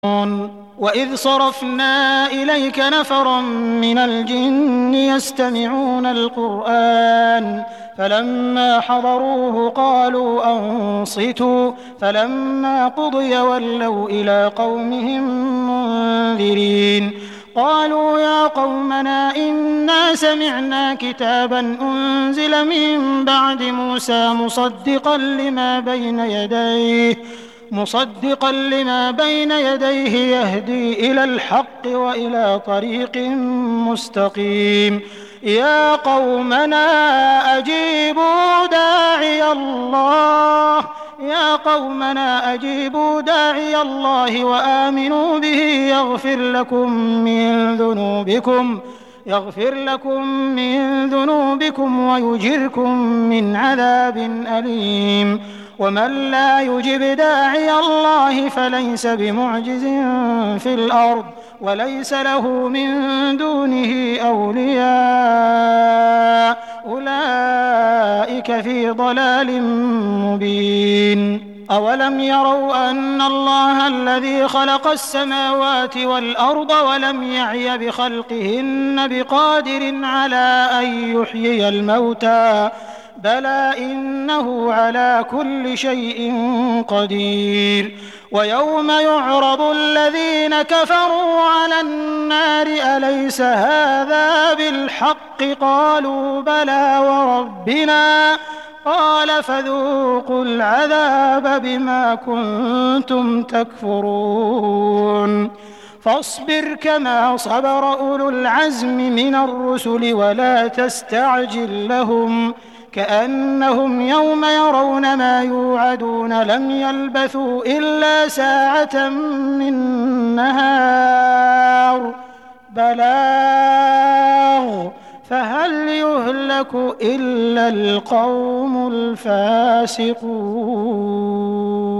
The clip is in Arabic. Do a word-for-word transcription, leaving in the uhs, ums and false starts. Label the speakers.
Speaker 1: وَإِذْ صَرَفْنَا إِلَيْكَ نَفَرًا مِّنَ الْجِنِّ يَسْتَمِعُونَ الْقُرْآنَ فَلَمَّا حَضَرُوهُ قَالُوا أَنصِتُوا فَلَمَّا قُضِيَ وَلَّوْا إِلَىٰ قَوْمِهِم مُّنذِرِينَ قَالُوا يَا قَوْمَنَا إِنَّا سَمِعْنَا كِتَابًا أُنزِلَ مِن بَعْدِ مُوسَىٰ مُصَدِّقًا لِّمَا بَيْنَ يَدَيْهِ مصدقا لما بين يديه يهدي إلى الحق وإلى طريق مستقيم يا قومنا أجيبوا داعي الله يا قومنا أجيبوا داعي الله وآمنوا به يغفر لكم من ذنوبكم يغفر لكم من ذنوبكم ويجركم من عذاب أليم ومن لا يجب داعي الله فليس بمعجز في الأرض وليس له من دونه أولياء أولئك في ضلال مبين أولم يروا أن الله الذي خلق السماوات والأرض ولم يعي بخلقهن بقادر على أن يحيي الموتى بلى إنه على كل شيء قدير ويوم يعرض الذين كفروا على النار أليس هذا بالحق قالوا بلى وربنا قال فذوقوا العذاب بما كنتم تكفرون فاصبر كما صبر أولو العزم من الرسل ولا تستعجل لهم كأنهم يوم يرون ما يوعدون لم يلبثوا إلا ساعة من نهار بلاغ فهل يهلك إلا القوم الفاسقون